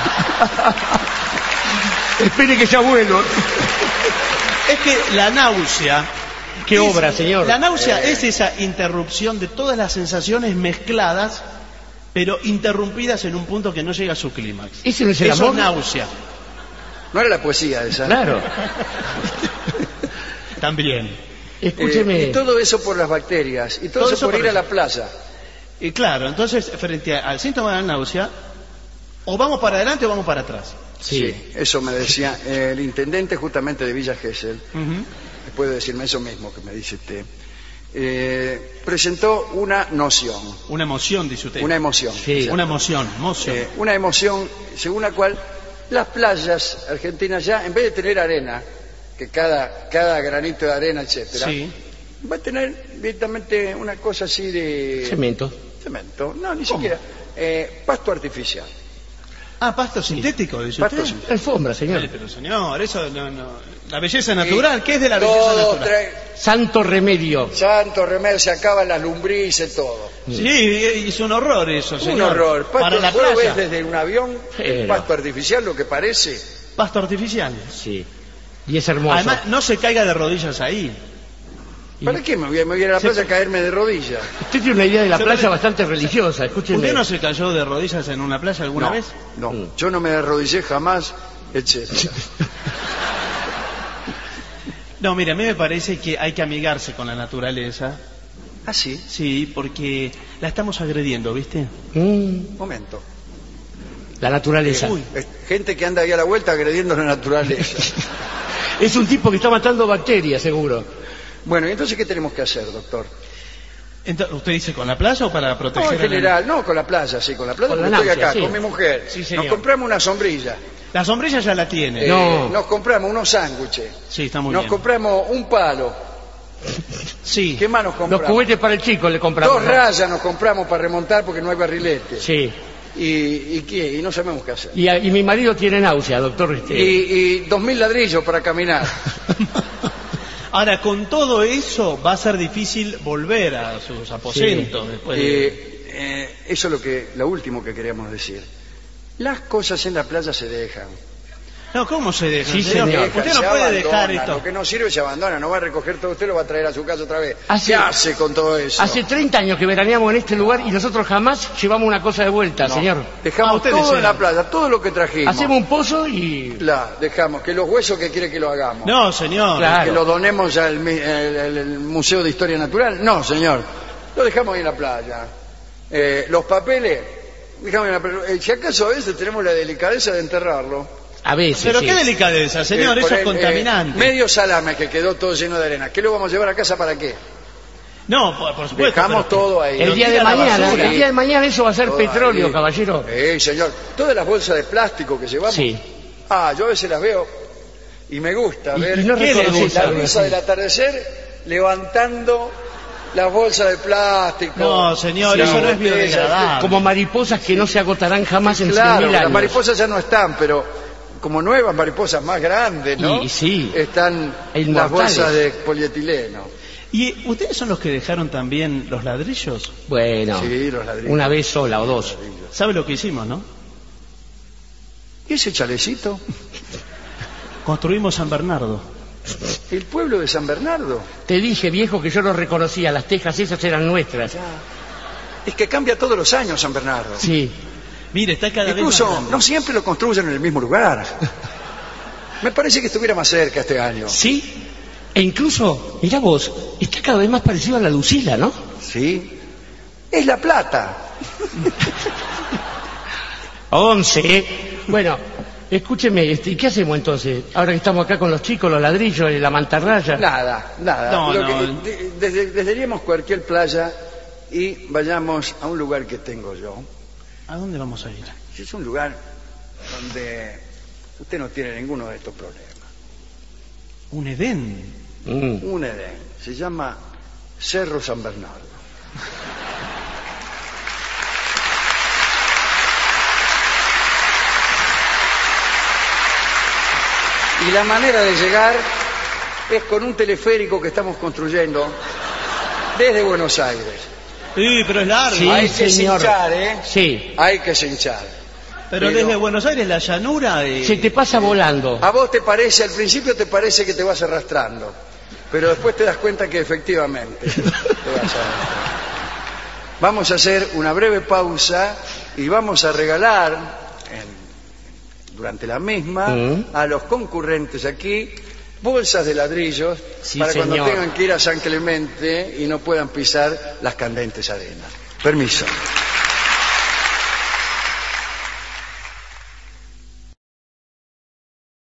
Speaker 3: Espere que sea bueno.
Speaker 2: Es que la náusea...
Speaker 3: ¿Qué
Speaker 2: es-
Speaker 3: obra, señor?
Speaker 2: La náusea
Speaker 1: Eh.
Speaker 2: es esa interrupción de todas las sensaciones mezcladas, pero interrumpidas en un punto que no llega a su clímax.
Speaker 3: ¿Ese no es el
Speaker 2: Eso
Speaker 3: amor?
Speaker 2: es náusea.
Speaker 1: No era la poesía esa.
Speaker 3: Claro.
Speaker 2: También.
Speaker 3: Escúcheme.
Speaker 1: Eh, y todo eso por las bacterias. Y todo,
Speaker 2: Todo
Speaker 1: eso
Speaker 2: eso
Speaker 1: por
Speaker 2: por
Speaker 1: ir a
Speaker 2: eso.
Speaker 1: la plaza.
Speaker 2: Y claro, entonces, frente a- al síntoma de la náusea, o vamos para adelante o vamos para atrás.
Speaker 3: Sí.
Speaker 1: Eso me decía eh, el intendente justamente de Villa Gesell.
Speaker 2: Ujú.
Speaker 1: Después de decirme eso mismo que me dice usted. Eh, presentó una noción,
Speaker 2: Una emoción, dice usted.
Speaker 1: una emoción.
Speaker 3: Sí.
Speaker 2: Una emoción, emoción.
Speaker 1: Eh, una emoción según la cual las playas argentinas ya, en vez de tener arena, que cada, cada granito de arena, etcétera,
Speaker 2: Sí.
Speaker 1: va a tener directamente una cosa así de
Speaker 3: Cemento.
Speaker 1: cemento, no, ni siquiera, eh, pasto artificial.
Speaker 2: Ah, pasto sintético, dice
Speaker 1: Pasto
Speaker 2: usted.
Speaker 1: sintético.
Speaker 3: Alfombra,
Speaker 2: Ay,
Speaker 3: señor.
Speaker 2: pero señor, eso no, no. La belleza natural, ¿qué es de la belleza
Speaker 1: Todo
Speaker 2: natural?
Speaker 1: trae
Speaker 3: Santo remedio.
Speaker 1: santo remedio, se acaban las lombrices, todo.
Speaker 2: Sí, es un horror eso,
Speaker 1: Un
Speaker 2: señor.
Speaker 1: horror. Pasto,
Speaker 2: Para la
Speaker 1: ¿vos lo
Speaker 2: playa,
Speaker 1: ves desde un avión?
Speaker 3: Pero-
Speaker 1: Pasto artificial, lo que parece.
Speaker 2: pasto artificial.
Speaker 3: Sí. Y es hermoso.
Speaker 2: Además, no se caiga de rodillas ahí.
Speaker 1: ¿Para qué me voy a, me voy a ir a la
Speaker 2: Se-
Speaker 1: playa a caerme de rodillas?
Speaker 3: Usted tiene una idea de la
Speaker 2: Se
Speaker 3: playa
Speaker 2: parece-
Speaker 3: bastante religiosa. Escúcheme.
Speaker 2: ¿Usted no se cayó de rodillas en una playa alguna
Speaker 1: no,
Speaker 2: vez?
Speaker 1: no,
Speaker 3: Mm.
Speaker 1: yo no me arrodillé jamás, etcétera.
Speaker 2: No, mire, a mí me parece que hay que amigarse con la naturaleza.
Speaker 1: Ah, sí,
Speaker 2: Sí, porque la estamos agrediendo, ¿viste?
Speaker 3: Mm,
Speaker 1: momento.
Speaker 3: la naturaleza.
Speaker 2: Uy.
Speaker 1: Es gente que anda ahí a la vuelta agrediendo la naturaleza.
Speaker 3: Es un tipo que está matando bacterias, seguro.
Speaker 1: Bueno, ¿y entonces qué tenemos que hacer, doctor?
Speaker 2: Entonces, ¿usted dice con la playa o para
Speaker 1: No,
Speaker 2: proteger
Speaker 1: en
Speaker 2: a la-
Speaker 1: general, no, con la playa, sí, con la playa,
Speaker 3: Con
Speaker 1: porque
Speaker 3: la
Speaker 1: estoy
Speaker 3: náusea,
Speaker 1: acá,
Speaker 3: sí.
Speaker 1: con mi mujer.
Speaker 2: Sí, señor.
Speaker 1: Nos compramos una sombrilla,
Speaker 2: La sombrilla ya la tiene.
Speaker 1: eh,
Speaker 3: No.
Speaker 1: nos compramos unos sándwiches,
Speaker 2: Sí, está muy
Speaker 1: nos
Speaker 2: bien.
Speaker 1: compramos un palo,
Speaker 2: Sí.
Speaker 1: ¿qué más nos
Speaker 3: Los
Speaker 1: compramos?
Speaker 3: juguetes para el chico le compramos.
Speaker 1: Dos
Speaker 3: ¿no?
Speaker 1: rayas nos compramos para remontar porque no hay barrilete.
Speaker 3: Sí.
Speaker 1: Y, y, ¿qué? Y no sabemos qué hacer.
Speaker 3: Y, a- y mi marido tiene náusea, doctor. Este.
Speaker 1: Y, y dos mil ladrillos para caminar.
Speaker 2: Ahora, con todo eso, va a ser difícil volver a sus aposentos después de...
Speaker 1: Eh, eh, eso es lo que, lo último que queríamos decir. Las cosas en la playa se dejan.
Speaker 2: No, ¿cómo se deja?
Speaker 3: Sí,
Speaker 2: señor?
Speaker 3: señor.
Speaker 2: Usted no
Speaker 1: Se
Speaker 2: puede
Speaker 1: abandona,
Speaker 2: dejar esto.
Speaker 1: Lo que no sirve se abandona, no va a recoger todo usted, lo va a traer a su casa otra vez.
Speaker 3: Hace-
Speaker 1: ¿Qué hace con todo eso?
Speaker 3: Hace treinta años que veraneamos en este lugar y nosotros jamás llevamos una cosa de vuelta,
Speaker 1: No.
Speaker 3: señor.
Speaker 1: Dejamos
Speaker 2: Ah, ustedes
Speaker 1: todo en
Speaker 2: eran.
Speaker 1: la playa, todo lo que trajimos.
Speaker 3: Hacemos un pozo y...
Speaker 1: La, dejamos, que los huesos que quiere que lo hagamos.
Speaker 2: No, señor.
Speaker 3: Claro.
Speaker 1: Que lo donemos al mi- el, el- el Museo de Historia Natural. No, señor. Lo dejamos ahí en la playa. Eh, los papeles, dejamos en la playa. Eh, si acaso a veces tenemos la delicadeza de enterrarlo.
Speaker 3: A veces,
Speaker 2: Pero
Speaker 3: sí.
Speaker 2: qué delicadeza, señor,
Speaker 1: Eh,
Speaker 2: eso
Speaker 1: por
Speaker 2: es
Speaker 1: el, eh,
Speaker 2: contaminante.
Speaker 1: medio salame que quedó todo lleno de arena. ¿Qué lo vamos a llevar a casa para qué?
Speaker 2: No, por, por supuesto.
Speaker 1: Dejamos
Speaker 2: pero-
Speaker 1: todo ahí.
Speaker 3: El
Speaker 2: Lo
Speaker 3: día
Speaker 2: tira
Speaker 3: de
Speaker 2: a la
Speaker 3: mañana,
Speaker 2: basura.
Speaker 3: el día de mañana eso va a ser
Speaker 1: Todo
Speaker 3: petróleo,
Speaker 1: ahí.
Speaker 3: caballero.
Speaker 1: Sí, señor. Todas las bolsas de plástico que llevamos.
Speaker 3: Sí.
Speaker 1: Ah, yo a veces las veo y me gusta
Speaker 3: Y-
Speaker 1: ver
Speaker 3: y no
Speaker 1: ¿qué
Speaker 3: reconoces
Speaker 1: le- la
Speaker 3: algo
Speaker 1: brisa
Speaker 3: así?
Speaker 1: del atardecer levantando las bolsas de plástico.
Speaker 2: No, señor,
Speaker 1: las
Speaker 2: eso no es
Speaker 1: botellas,
Speaker 2: biodegradable.
Speaker 3: Como mariposas que no se agotarán jamás en cien
Speaker 1: Claro,
Speaker 3: mil
Speaker 1: las
Speaker 3: años.
Speaker 1: mariposas ya no están, pero como nuevas mariposas más grandes, ¿no?
Speaker 3: Y- sí.
Speaker 1: Están
Speaker 3: E
Speaker 1: las
Speaker 3: inmortales.
Speaker 1: bolsas de polietileno.
Speaker 2: ¿Y ustedes son los que dejaron también los ladrillos?
Speaker 3: Bueno,
Speaker 1: Sí, los ladrillos.
Speaker 3: una vez sola o dos.
Speaker 2: ¿Sabe lo que hicimos, no?
Speaker 1: ¿Y ese chalecito?
Speaker 2: Construimos San Bernardo.
Speaker 1: El pueblo de San Bernardo.
Speaker 3: Te dije, viejo, que yo lo reconocía, las tejas esas eran nuestras.
Speaker 1: Es que cambia todos los años San Bernardo.
Speaker 3: Sí.
Speaker 2: Mire, está cada vez más
Speaker 1: Incluso
Speaker 2: grande.
Speaker 1: no siempre lo construyen en el mismo lugar. Me parece que estuviera más cerca este año.
Speaker 3: Sí. E incluso, mira vos, está cada vez más parecido a la Lucila, ¿no?
Speaker 1: Sí. Es La Plata.
Speaker 3: Once, ¿eh? Bueno, escúcheme, este, ¿y qué hacemos entonces? Ahora que estamos acá con los chicos, los ladrillos, la mantarraya.
Speaker 1: Nada, nada.
Speaker 2: No,
Speaker 1: Lo
Speaker 2: no.
Speaker 1: que- de- desde, desderíamos cualquier playa y vayamos a un lugar que tengo yo.
Speaker 2: ¿A dónde vamos a ir?
Speaker 1: Es un lugar donde usted no tiene ninguno de estos problemas.
Speaker 2: Un Edén.
Speaker 3: Mm.
Speaker 1: Un Edén. Se llama Cerro San Bernardo. Y la manera de llegar es con un teleférico que estamos construyendo desde Buenos Aires.
Speaker 2: Sí, pero es largo.
Speaker 3: Sí,
Speaker 1: Hay que
Speaker 3: señor.
Speaker 1: cinchar, ¿eh?
Speaker 3: Sí.
Speaker 1: Hay que cinchar.
Speaker 2: Pero,
Speaker 1: pero-
Speaker 2: desde Buenos Aires la llanura de...
Speaker 3: Se te pasa volando.
Speaker 1: A vos te parece, al principio te parece que te vas arrastrando, pero después te das cuenta que efectivamente te vas arrastrando. Vamos a hacer una breve pausa y vamos a regalar en- durante la misma
Speaker 3: Mm.
Speaker 1: a los concurrentes aquí bolsas de ladrillos
Speaker 3: Sí,
Speaker 1: para cuando
Speaker 3: señor.
Speaker 1: tengan que ir a San Clemente y no puedan pisar las candentes arenas. Permiso.